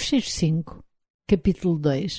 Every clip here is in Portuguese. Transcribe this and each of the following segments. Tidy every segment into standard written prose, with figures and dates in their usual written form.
Fecheiro 5, capítulo 2.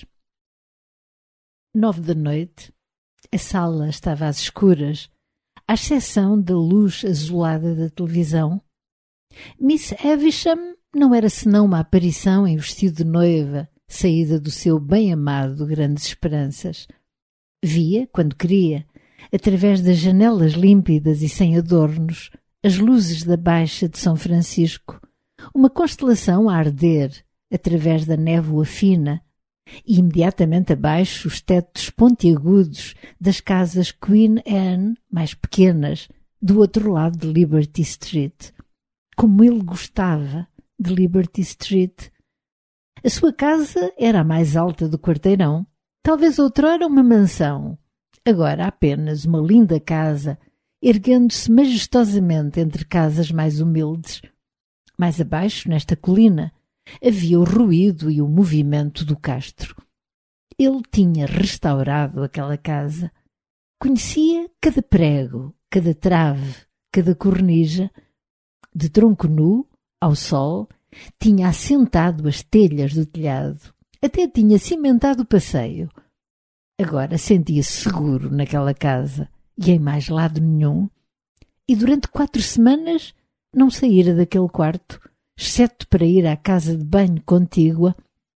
9 da noite. A sala estava às escuras, à exceção da luz azulada da televisão. Miss Havisham não era senão uma aparição em vestido de noiva, saída do seu bem-amado Grandes Esperanças. Via, quando queria, através das janelas límpidas e sem adornos, as luzes da Baixa de São Francisco, uma constelação a arder através da névoa fina, e imediatamente abaixo os tetos pontiagudos das casas Queen Anne, mais pequenas, do outro lado de Liberty Street. Como ele gostava de Liberty Street! A sua casa era a mais alta do quarteirão, talvez outrora uma mansão, agora apenas uma linda casa, erguendo-se majestosamente entre casas mais humildes. Mais abaixo, nesta colina, havia o ruído e o movimento do castro. Ele tinha restaurado aquela casa. Conhecia cada prego, cada trave, cada cornija. De tronco nu, ao sol, tinha assentado as telhas do telhado. Até tinha cimentado o passeio. Agora sentia-se seguro naquela casa e em mais lado nenhum. E durante 4 semanas não saíra daquele quarto, exceto para ir à casa de banho contígua.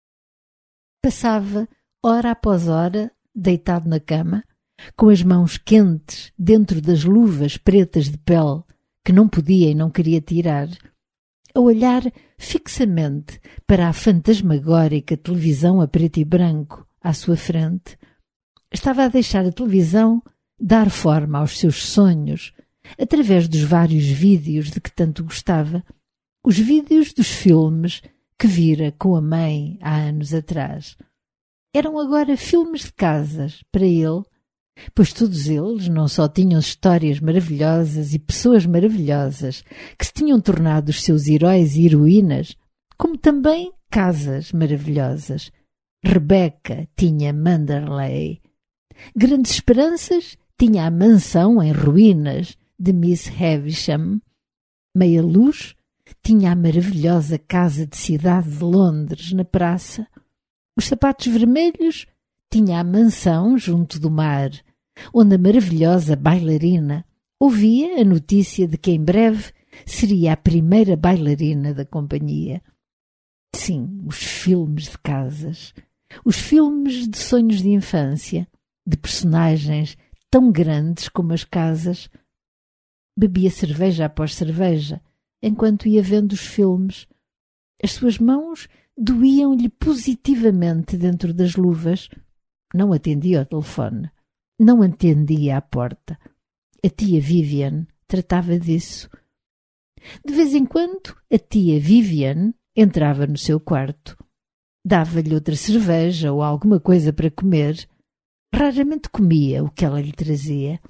Passava, hora após hora, deitado na cama, com as mãos quentes dentro das luvas pretas de pele que não podia e não queria tirar, a olhar fixamente para a fantasmagórica televisão a preto e branco à sua frente. Estava a deixar a televisão dar forma aos seus sonhos através dos vários vídeos de que tanto gostava, os vídeos dos filmes que vira com a mãe há anos atrás. Eram agora filmes de casas para ele, pois todos eles não só tinham histórias maravilhosas e pessoas maravilhosas que se tinham tornado os seus heróis e heroínas, como também casas maravilhosas. Rebecca tinha Manderley. Grandes Esperanças tinha a mansão em ruínas de Miss Havisham. Meia Luz tinha a maravilhosa casa de cidade de Londres na praça. Os Sapatos Vermelhos tinha a mansão junto do mar, onde a maravilhosa bailarina ouvia a notícia de que em breve seria a primeira bailarina da companhia. Sim, os filmes de casas, os filmes de sonhos de infância, de personagens tão grandes como as casas. Bebia cerveja após cerveja, enquanto ia vendo os filmes. As suas mãos doíam-lhe positivamente dentro das luvas. Não atendia ao telefone. Não atendia à porta. A tia Vivian tratava disso. De vez em quando, a tia Vivian entrava no seu quarto. Dava-lhe outra cerveja ou alguma coisa para comer. Raramente comia o que ela lhe trazia.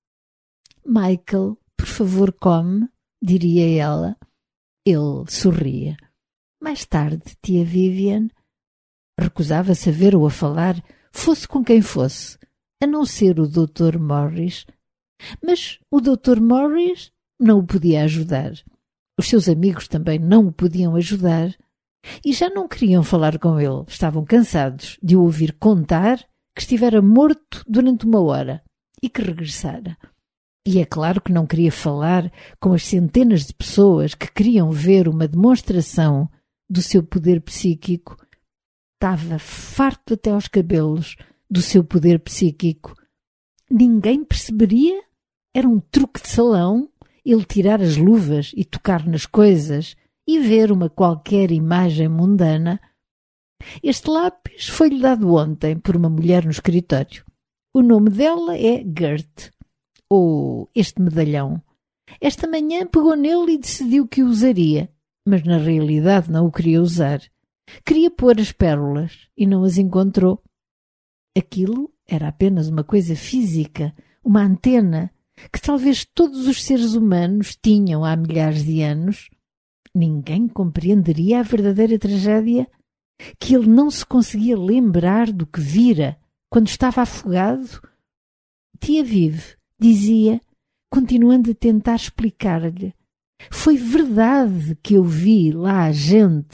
Michael, por favor, come, diria ela. Ele sorria. Mais tarde, tia Vivian recusava-se a ver ou a falar, fosse com quem fosse, a não ser o Dr. Morris. Mas o Dr. Morris não o podia ajudar. Os seus amigos também não o podiam ajudar. E já não queriam falar com ele. Estavam cansados de o ouvir contar que estivera morto durante 1 hora e que regressara. E é claro que não queria falar com as centenas de pessoas que queriam ver uma demonstração do seu poder psíquico. Estava farto até aos cabelos do seu poder psíquico. Ninguém perceberia? Era um truque de salão ele tirar as luvas e tocar nas coisas e ver uma qualquer imagem mundana. Este lápis foi-lhe dado ontem por uma mulher no escritório. O nome dela é Gert. Ou este medalhão. Esta manhã pegou nele e decidiu que o usaria, mas na realidade não o queria usar. Queria pôr as pérolas e não as encontrou. Aquilo era apenas uma coisa física, uma antena, que talvez todos os seres humanos tinham há milhares de anos. Ninguém compreenderia a verdadeira tragédia, que ele não se conseguia lembrar do que vira quando estava afogado. Tia Vive dizia, continuando a tentar explicar-lhe: foi verdade que eu vi lá a gente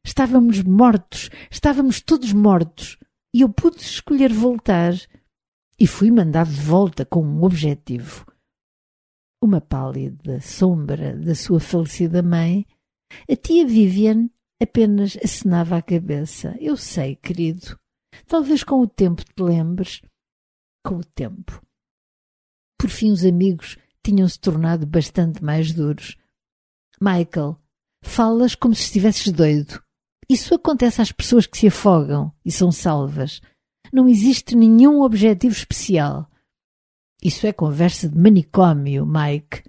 Estávamos mortos, estávamos todos mortos, e eu pude escolher voltar, e fui mandado de volta com um objetivo. Uma pálida sombra da sua falecida mãe, a tia Vivian apenas acenava a cabeça. Eu sei, querido, talvez com o tempo te lembres. Com o tempo. Por fim os amigos tinham-se tornado bastante mais duros. Michael, falas como se estivesses doido. Isso acontece às pessoas que se afogam e são salvas. Não existe nenhum objetivo especial. Isso é conversa de manicômio, Mike.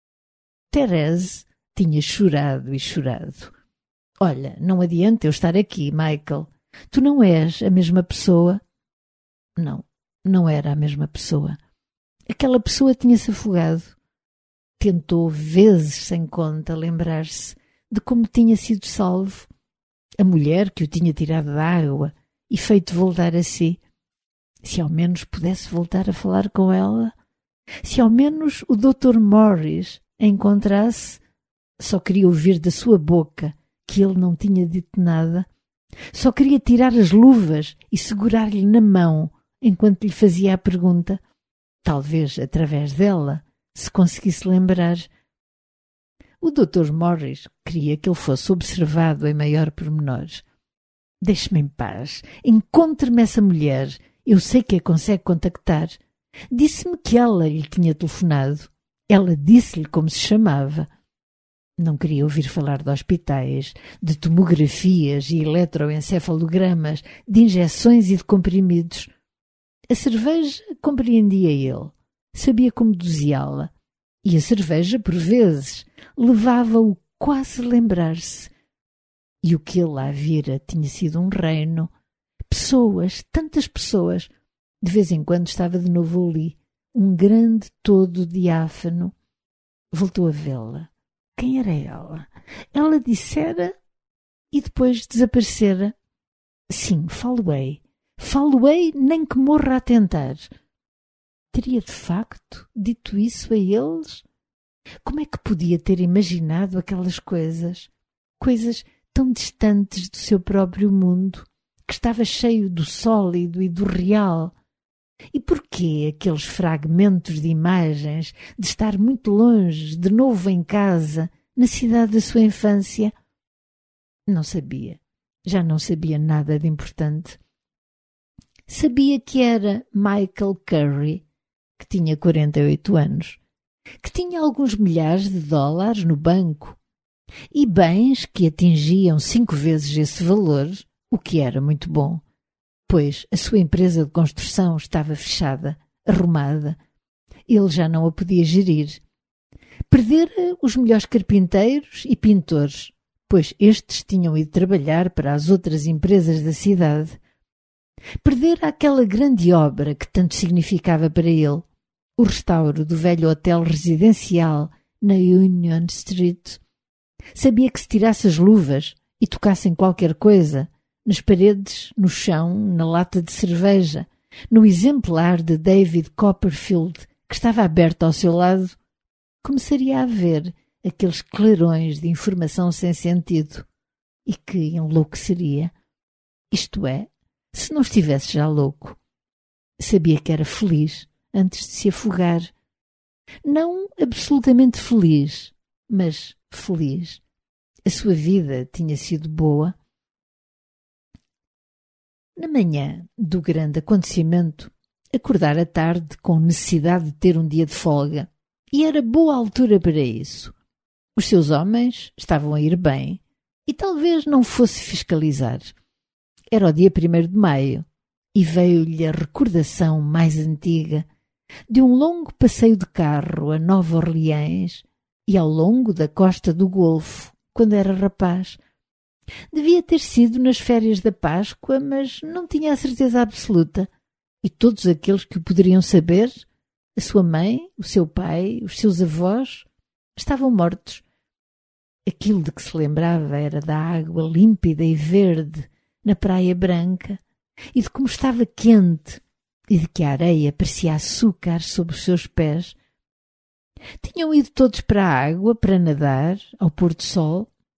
Therese tinha chorado e chorado. Olha, não adianta eu estar aqui, Michael. Tu não és a mesma pessoa. Não, não era a mesma pessoa. Aquela pessoa tinha-se afogado. Tentou vezes sem conta lembrar-se de como tinha sido salvo. A mulher que o tinha tirado da água e feito voltar a si. Se ao menos pudesse voltar a falar com ela, se ao menos o Dr. Morris a encontrasse, só queria ouvir da sua boca que ele não tinha dito nada, só queria tirar as luvas e segurar-lhe na mão enquanto lhe fazia a pergunta, talvez através dela se conseguisse lembrar. O Dr. Morris queria que ele fosse observado em maior pormenor. Deixe-me em paz, encontre-me essa mulher. Eu sei que a consegue contactar. Disse-me que ela lhe tinha telefonado. Ela disse-lhe como se chamava. Não queria ouvir falar de hospitais, de tomografias e eletroencefalogramas, de injeções e de comprimidos. A cerveja compreendia ele. Sabia como doseá-la. E a cerveja, por vezes, levava-o quase a lembrar-se. E o que ele lá vira tinha sido um reino. Pessoas, tantas pessoas. De vez em quando estava de novo ali, um grande todo diáfano. Voltou a vê-la. Quem era ela? Ela dissera e depois desaparecera. Sim, falo-ei. Falo-ei nem que morra a tentar. Teria de facto dito isso a eles? Como é que podia ter imaginado aquelas coisas? Coisas tão distantes do seu próprio mundo, que estava cheio do sólido e do real. E porquê aqueles fragmentos de imagens de estar muito longe, de novo em casa, na cidade da sua infância? Não sabia. Já não sabia nada de importante. Sabia que era Michael Curry, que tinha 48 anos, que tinha alguns milhares de dólares no banco e bens que atingiam 5 vezes esse valor, o que era muito bom, pois a sua empresa de construção estava fechada, arrumada. Ele já não a podia gerir. Perdera os melhores carpinteiros e pintores, pois estes tinham ido trabalhar para as outras empresas da cidade. Perdera aquela grande obra que tanto significava para ele, o restauro do velho hotel residencial na Union Street. Sabia que se tirasse as luvas e tocasse em qualquer coisa, nas paredes, no chão, na lata de cerveja, no exemplar de David Copperfield que estava aberto ao seu lado, começaria a ver aqueles clarões de informação sem sentido e que enlouqueceria. Isto é, se não estivesse já louco. Sabia que era feliz antes de se afogar. Não absolutamente feliz, mas feliz. A sua vida tinha sido boa. Na manhã do grande acontecimento, acordara tarde com necessidade de ter um dia de folga, e era boa altura para isso. Os seus homens estavam a ir bem, e talvez não fosse fiscalizar. Era o dia 1º de maio, e veio-lhe a recordação mais antiga de um longo passeio de carro a Nova Orleans e ao longo da costa do Golfo, quando era rapaz. Devia ter sido nas férias da Páscoa, mas não tinha a certeza absoluta. E todos aqueles que o poderiam saber, a sua mãe, o seu pai, os seus avós, estavam mortos. Aquilo de que se lembrava era da água límpida e verde na Praia Branca e de como estava quente e de que a areia parecia açúcar sob os seus pés. Tinham ido todos para a água para nadar ao pôr do sol.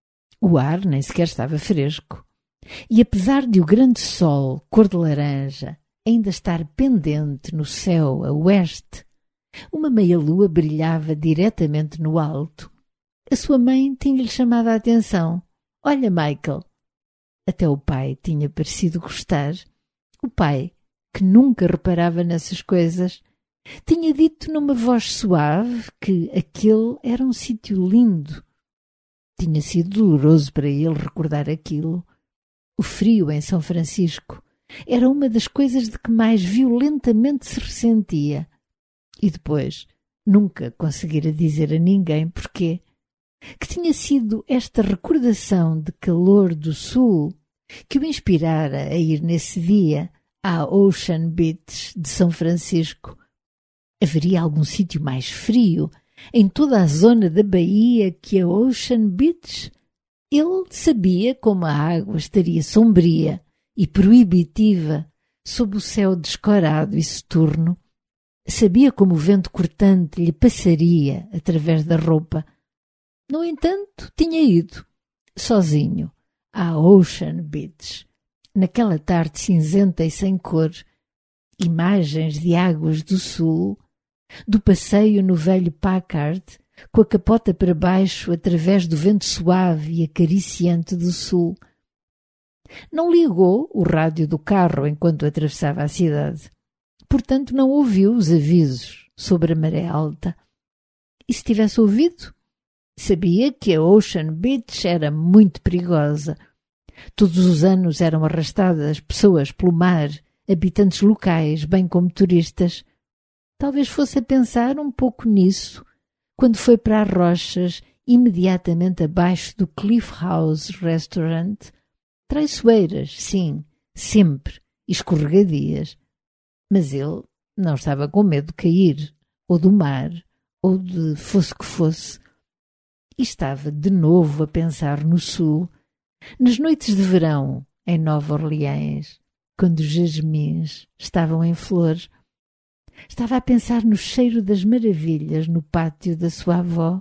O ar nem sequer estava fresco. E apesar de o grande sol, cor de laranja, ainda estar pendente no céu a oeste, uma meia-lua brilhava diretamente no alto. A sua mãe tinha-lhe chamado a atenção. Olha, Michael. Até o pai tinha parecido gostar. O pai, que nunca reparava nessas coisas, tinha dito numa voz suave que aquele era um sítio lindo. Tinha sido doloroso para ele recordar aquilo. O frio em São Francisco era uma das coisas de que mais violentamente se ressentia. E depois nunca conseguira dizer a ninguém porquê. Que tinha sido esta recordação de calor do sul que o inspirara a ir nesse dia à Ocean Beach de São Francisco. Haveria algum sítio mais frio em toda a zona da Baía que a Ocean Beach? Ele sabia como a água estaria sombria e proibitiva sob o céu descorado e soturno. Sabia como o vento cortante lhe passaria através da roupa. No entanto, tinha ido, sozinho, à Ocean Beach, naquela tarde cinzenta e sem cor. Imagens de águas do sul, do passeio no velho Packard, com a capota para baixo através do vento suave e acariciante do sul. Não ligou o rádio do carro enquanto atravessava a cidade. Portanto, não ouviu os avisos sobre a maré alta. E se tivesse ouvido, sabia que a Ocean Beach era muito perigosa. Todos os anos eram arrastadas pessoas pelo mar, habitantes locais, bem como turistas. Talvez fosse a pensar um pouco nisso quando foi para as rochas imediatamente abaixo do Cliff House Restaurant. Traiçoeiras, sim, sempre, e escorregadias. Mas ele não estava com medo de cair, ou do mar, ou de fosse que fosse. E estava de novo a pensar no sul, nas noites de verão em Nova Orleans, quando os jasmins estavam em flor. Estava a pensar no cheiro das maravilhas no pátio da sua avó.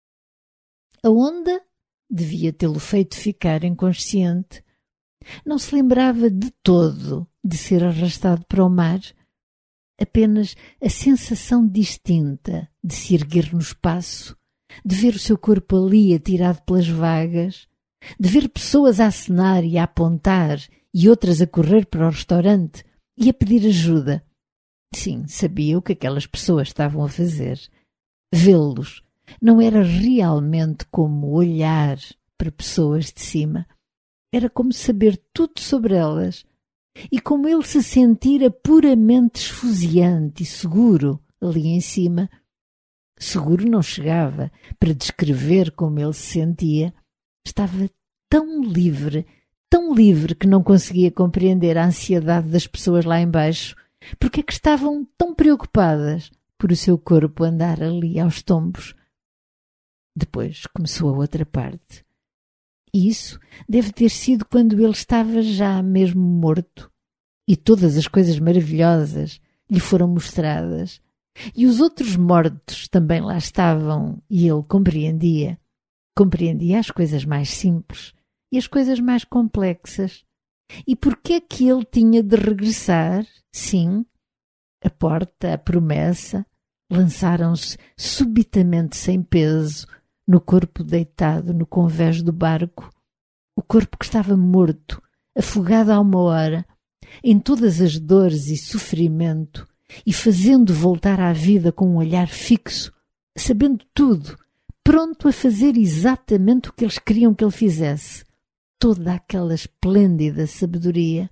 A onda devia tê-lo feito ficar inconsciente. Não se lembrava de todo de ser arrastado para o mar. Apenas a sensação distinta de se erguer no espaço, de ver o seu corpo ali atirado pelas vagas, de ver pessoas a acenar e a apontar e outras a correr para o restaurante e a pedir ajuda. Sim, sabia o que aquelas pessoas estavam a fazer. Vê-los não era realmente como olhar para pessoas de cima. Era como saber tudo sobre elas e como ele se sentira puramente esfuziante e seguro ali em cima. Seguro não chegava para descrever como ele se sentia. Estava tão livre que não conseguia compreender a ansiedade das pessoas lá embaixo. Porque é que estavam tão preocupadas por o seu corpo andar ali aos tombos? Depois começou a outra parte. E isso deve ter sido quando ele estava já mesmo morto. E todas as coisas maravilhosas lhe foram mostradas. E os outros mortos também lá estavam e ele compreendia. Compreendia as coisas mais simples e as coisas mais complexas. E por que é que ele tinha de regressar? Sim, a porta, a promessa, lançaram-se subitamente sem peso no corpo deitado no convés do barco. O corpo que estava morto, afogado há uma hora, em todas as dores e sofrimento, e fazendo voltar à vida com um olhar fixo, sabendo tudo, pronto a fazer exatamente o que eles queriam que ele fizesse. Toda aquela esplêndida sabedoria.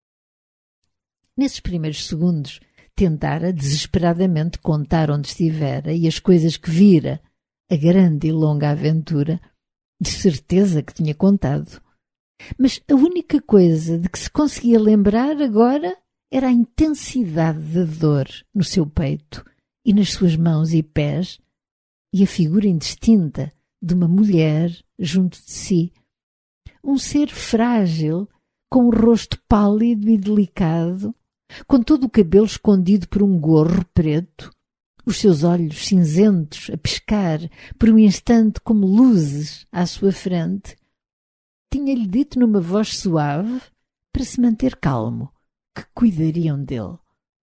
Nesses primeiros segundos, tentara desesperadamente contar onde estivera e as coisas que vira, a grande e longa aventura. De certeza que tinha contado. Mas a única coisa de que se conseguia lembrar agora era a intensidade da dor no seu peito e nas suas mãos e pés e a figura indistinta de uma mulher junto de si. Um ser frágil, com o rosto pálido e delicado, com todo o cabelo escondido por um gorro preto, os seus olhos cinzentos a piscar por um instante como luzes à sua frente. tinha-lhe dito numa voz suave, para se manter calmo, que cuidariam dele.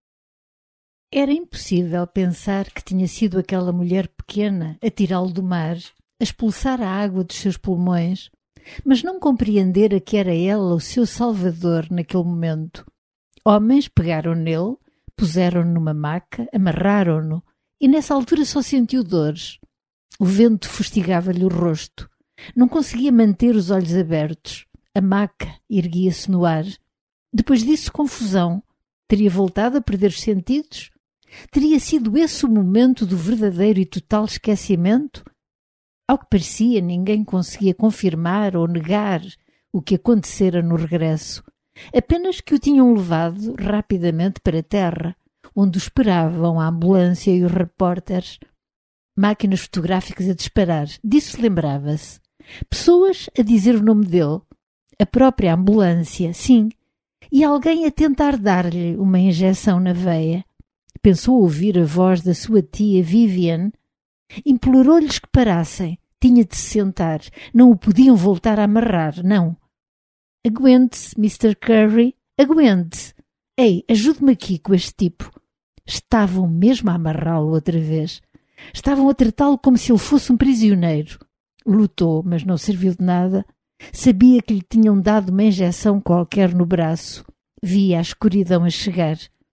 Era impossível pensar que tinha sido aquela mulher pequena a tirá-lo do mar, a expulsar a água dos seus pulmões, mas não compreendera que era ela o seu salvador naquele momento. Homens pegaram nele, puseram-no numa maca, amarraram-no, e nessa altura só sentiu dores. O vento fustigava-lhe o rosto. Não conseguia manter os olhos abertos. A maca erguia-se no ar. Depois disso, confusão. Teria voltado a perder os sentidos? Teria sido esse o momento do verdadeiro e total esquecimento? Ao que parecia, ninguém conseguia confirmar ou negar o que acontecera no regresso. Apenas que o tinham levado rapidamente para a terra, onde o esperavam a ambulância e os repórteres. Máquinas fotográficas a disparar, disso lembrava-se. Pessoas a dizer o nome dele. A própria ambulância, sim. E alguém a tentar dar-lhe uma injeção na veia. Pensou ouvir a voz da sua tia Vivian. Implorou-lhes que parassem. Tinha de se sentar. Não o podiam voltar a amarrar, não. Aguente-se, Mr. Curry. Aguente-se. Ei, ajude-me aqui com este tipo. Estavam mesmo a amarrá-lo outra vez. Estavam a tratá-lo como se ele fosse um prisioneiro. Lutou, mas não serviu de nada. Sabia que lhe tinham dado uma injeção qualquer no braço. Via a escuridão a chegar.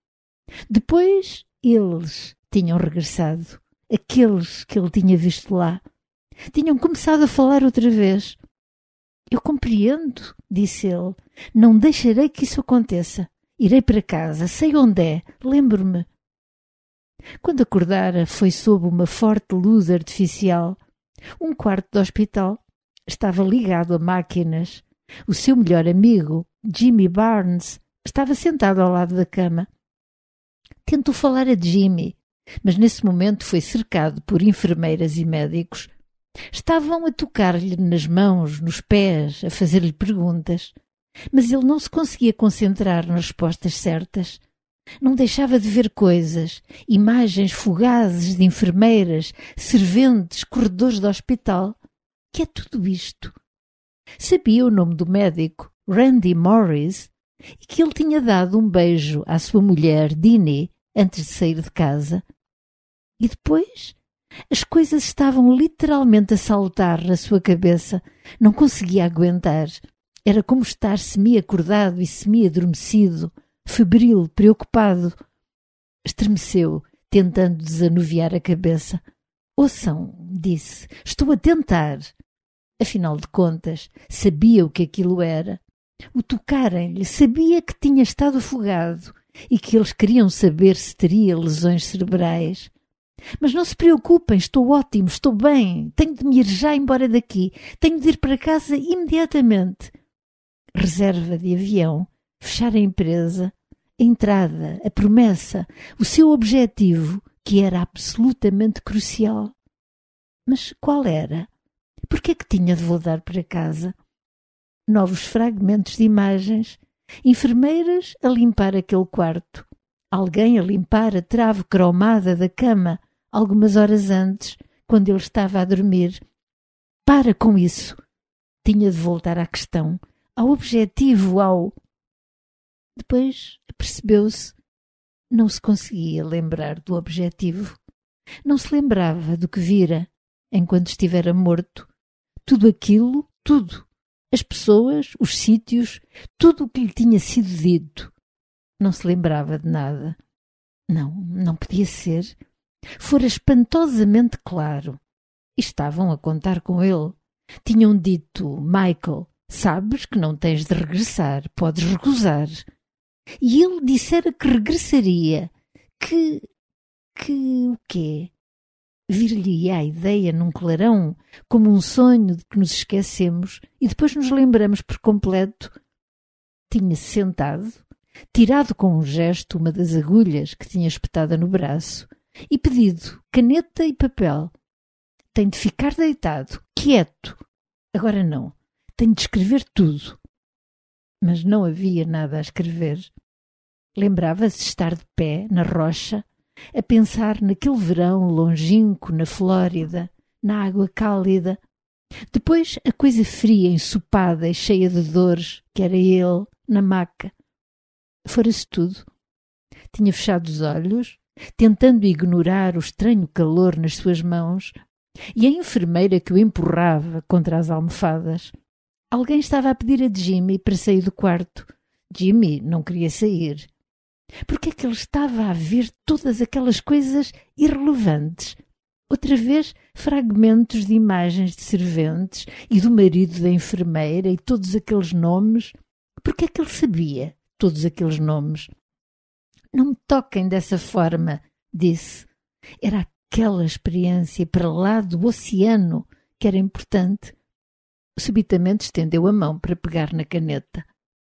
Depois, eles tinham regressado. Aqueles que ele tinha visto lá. Tinham começado a falar outra vez. Eu compreendo, disse ele. Não deixarei que isso aconteça. Irei para casa. Sei onde é. Lembro-me. Quando acordara, foi sob uma forte luz artificial. Um quarto de hospital. Estava ligado a máquinas. O seu melhor amigo, Jimmy Barnes, estava sentado ao lado da cama. Tentou falar a Jimmy, mas nesse momento foi cercado por enfermeiras e médicos. Estavam a tocar-lhe nas mãos, nos pés, a fazer-lhe perguntas. Mas ele não se conseguia concentrar nas respostas certas. Não deixava de ver coisas, imagens fugazes de enfermeiras, serventes, corredores do hospital. Que é tudo isto? Sabia o nome do médico, Randy Morris, e que ele tinha dado um beijo à sua mulher, Dinnie, antes de sair de casa. E depois? As coisas estavam literalmente a saltar na sua cabeça. Não conseguia aguentar. Era como estar semi-acordado e semi-adormecido, febril, preocupado. Estremeceu, tentando desanuviar a cabeça. Ouçam, disse, estou a tentar. Afinal de contas, sabia o que aquilo era. O tocarem-lhe, sabia que tinha estado afogado e que eles queriam saber se teria lesões cerebrais. Mas não se preocupem, estou ótimo, estou bem, tenho de me ir já embora daqui, tenho de ir para casa imediatamente. Reserva de avião, fechar a empresa, a entrada, a promessa, o seu objetivo, que era absolutamente crucial. Mas qual era? Por que é que tinha de voltar para casa? Novos fragmentos de imagens, enfermeiras a limpar aquele quarto, alguém a limpar a trave cromada da cama algumas horas antes, quando ele estava a dormir. Para com isso! Tinha de voltar à questão, ao objetivo, ao... Depois percebeu-se, não se conseguia lembrar do objetivo. Não se lembrava do que vira enquanto estivera morto. Tudo aquilo, tudo. As pessoas, os sítios, tudo o que lhe tinha sido dito. Não se lembrava de nada. Não podia ser. Fora espantosamente claro. E estavam a contar com ele. Tinham dito, Michael, sabes que não tens de regressar, podes recusar. E ele dissera que regressaria. Que o quê? Vir-lhe-ia a ideia num clarão, como um sonho de que nos esquecemos e depois nos lembramos por completo. Tinha-se sentado, tirado com um gesto uma das agulhas que tinha espetada no braço e pedido caneta e papel. Tem de ficar deitado, quieto. Agora não, tenho de escrever tudo. Mas não havia nada a escrever. Lembrava-se de estar de pé na rocha, a pensar naquele verão longínquo na Flórida, na água cálida. Depois a coisa fria, ensopada e cheia de dores, que era ele, na maca. Fora-se tudo. Tinha fechado os olhos, tentando ignorar o estranho calor nas suas mãos, e a enfermeira que o empurrava contra as almofadas. Alguém estava a pedir a Jimmy para sair do quarto. Jimmy não queria sair. Porque é que ele estava a ver todas aquelas coisas irrelevantes? Outra vez, fragmentos de imagens de serventes e do marido da enfermeira e todos aqueles nomes. Porque é que ele sabia todos aqueles nomes? Não me toquem dessa forma, disse. Era aquela experiência para lá do oceano que era importante. Subitamente estendeu a mão para pegar na caneta.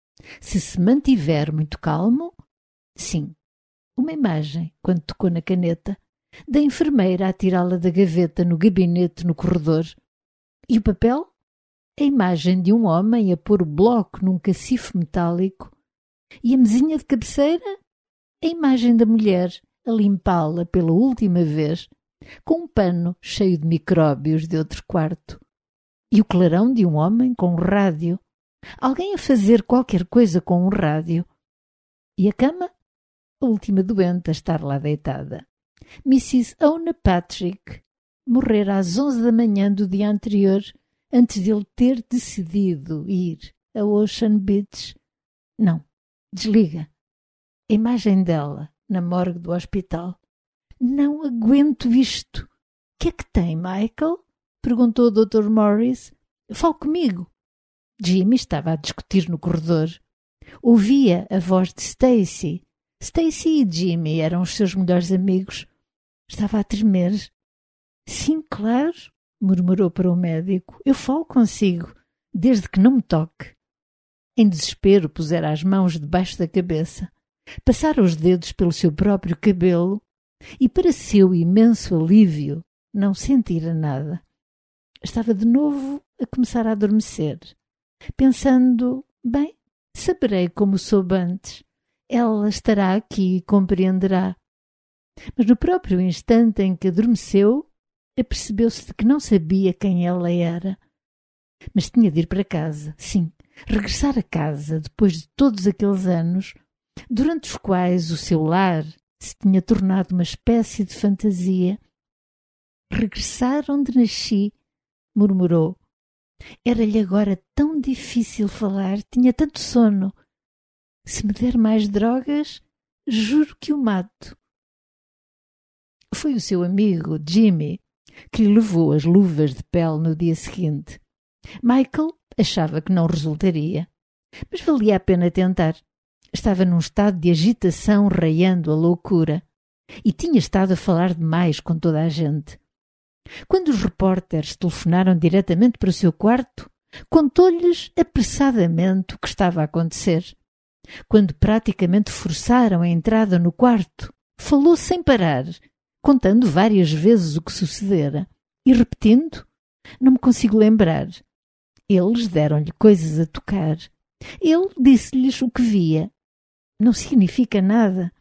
Se mantiver muito calmo, sim, uma imagem, quando tocou na caneta, da enfermeira a tirá-la da gaveta no gabinete no corredor. E o papel? A imagem de um homem a pôr o bloco num cacifo metálico. E a mesinha de cabeceira? A imagem da mulher a limpá-la pela última vez, com um pano cheio de micróbios de outro quarto. E o clarão de um homem com um rádio. Alguém a fazer qualquer coisa com um rádio. E a cama? A última doente a estar lá deitada. Mrs. Ona Patrick morrera às 11 da manhã do dia anterior, antes de ele ter decidido ir a Ocean Beach. Não, desliga. A imagem dela na morgue do hospital. Não aguento isto. O que é que tem, Michael? Perguntou o Dr. Morris. Fale comigo. Jimmy estava a discutir no corredor. Ouvia a voz de Stacy. Stacy e Jimmy eram os seus melhores amigos. Estava a tremer. Sim, claro, murmurou para o médico. Eu falo consigo, desde que não me toque. Em desespero, pusera as mãos debaixo da cabeça. Passara os dedos pelo seu próprio cabelo e, para seu imenso alívio, não sentira nada. Estava de novo a começar a adormecer, pensando, bem, saberei como soube antes. Ela estará aqui e compreenderá. Mas no próprio instante em que adormeceu, apercebeu-se de que não sabia quem ela era. Mas tinha de ir para casa, sim, regressar a casa depois de todos aqueles anos, durante os quais o seu lar se tinha tornado uma espécie de fantasia. Regressar onde nasci, murmurou. Era-lhe agora tão difícil falar, tinha tanto sono. Se me der mais drogas, juro que o mato. Foi o seu amigo, Jimmy, que lhe levou as luvas de pele no dia seguinte. Michael achava que não resultaria, mas valia a pena tentar. Estava num estado de agitação raiando a loucura e tinha estado a falar demais com toda a gente. Quando os repórteres telefonaram diretamente para o seu quarto, contou-lhes apressadamente o que estava a acontecer. Quando praticamente forçaram a entrada no quarto, falou sem parar, contando várias vezes o que sucedera e repetindo, não me consigo lembrar. Eles deram-lhe coisas a tocar. Ele disse-lhes o que via. Não significa nada.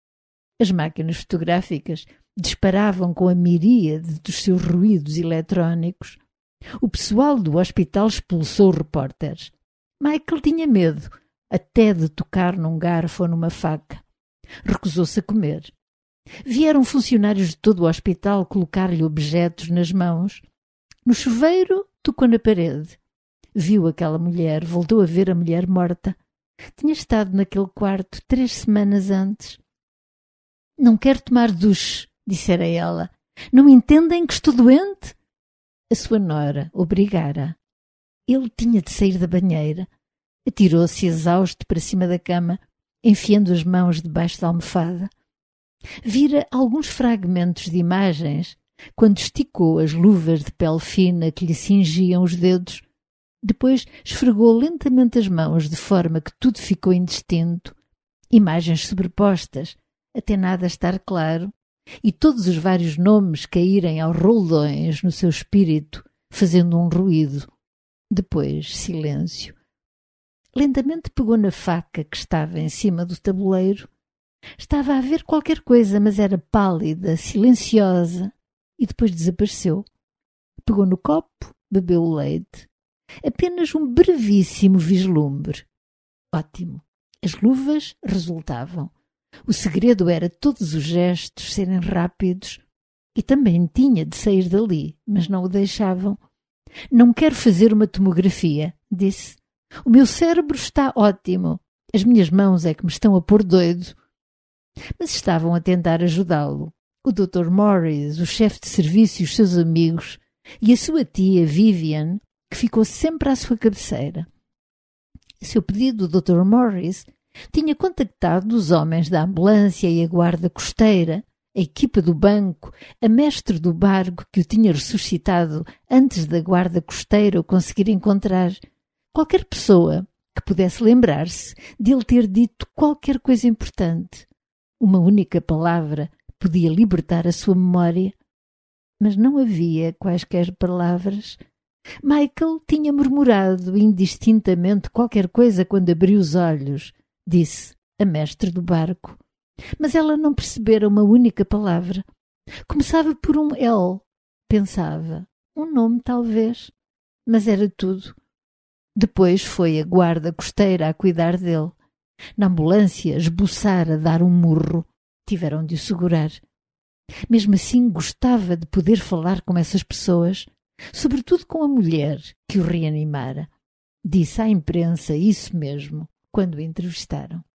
As máquinas fotográficas disparavam com a miríade dos seus ruídos eletrónicos. O pessoal do hospital expulsou repórteres. Michael tinha medo, até de tocar num garfo ou numa faca. Recusou-se a comer. Vieram funcionários de todo o hospital colocar-lhe objetos nas mãos. No chuveiro, tocou na parede. Viu aquela mulher, voltou a ver a mulher morta. Tinha estado naquele quarto 3 semanas antes. Não quero tomar duche, dissera ela. Não entendem que estou doente? A sua nora obrigara. Ele tinha de sair da banheira. Atirou-se exausto para cima da cama, enfiando as mãos debaixo da almofada. Vira alguns fragmentos de imagens quando esticou as luvas de pele fina que lhe cingiam os dedos. Depois esfregou lentamente as mãos de forma que tudo ficou indistinto, imagens sobrepostas, até nada estar claro, e todos os vários nomes caírem aos roldões no seu espírito, fazendo um ruído. Depois, silêncio. Lentamente pegou na faca que estava em cima do tabuleiro. Estava a ver qualquer coisa, mas era pálida, silenciosa, e depois desapareceu. Pegou no copo bebeu o leite. Apenas um brevíssimo vislumbre. Ótimo. As luvas resultavam. O segredo era todos os gestos serem rápidos e também tinha de sair dali, mas não o deixavam. Não quero fazer uma tomografia, disse. O meu cérebro está ótimo. As minhas mãos é que me estão a pôr doido. Mas estavam a tentar ajudá-lo. O Dr. Morris, o chefe de serviço e os seus amigos, e a sua tia Vivian, que ficou sempre à sua cabeceira. A seu pedido, o Dr. Morris tinha contactado os homens da ambulância e a guarda costeira, a equipa do banco, a mestre do barco que o tinha ressuscitado antes da guarda costeira o conseguir encontrar. Qualquer pessoa que pudesse lembrar-se de ele ter dito qualquer coisa importante. Uma única palavra podia libertar a sua memória. Mas não havia quaisquer palavras. Michael tinha murmurado indistintamente qualquer coisa quando abriu os olhos, disse a mestre do barco. Mas ela não percebera uma única palavra. Começava por um L, pensava. Um nome, talvez. Mas era tudo. Depois foi a guarda costeira a cuidar dele. Na ambulância, esboçara dar um murro. Tiveram de o segurar. Mesmo assim, gostava de poder falar com essas pessoas, sobretudo com a mulher que o reanimara. Disse à imprensa isso mesmo, quando o entrevistaram.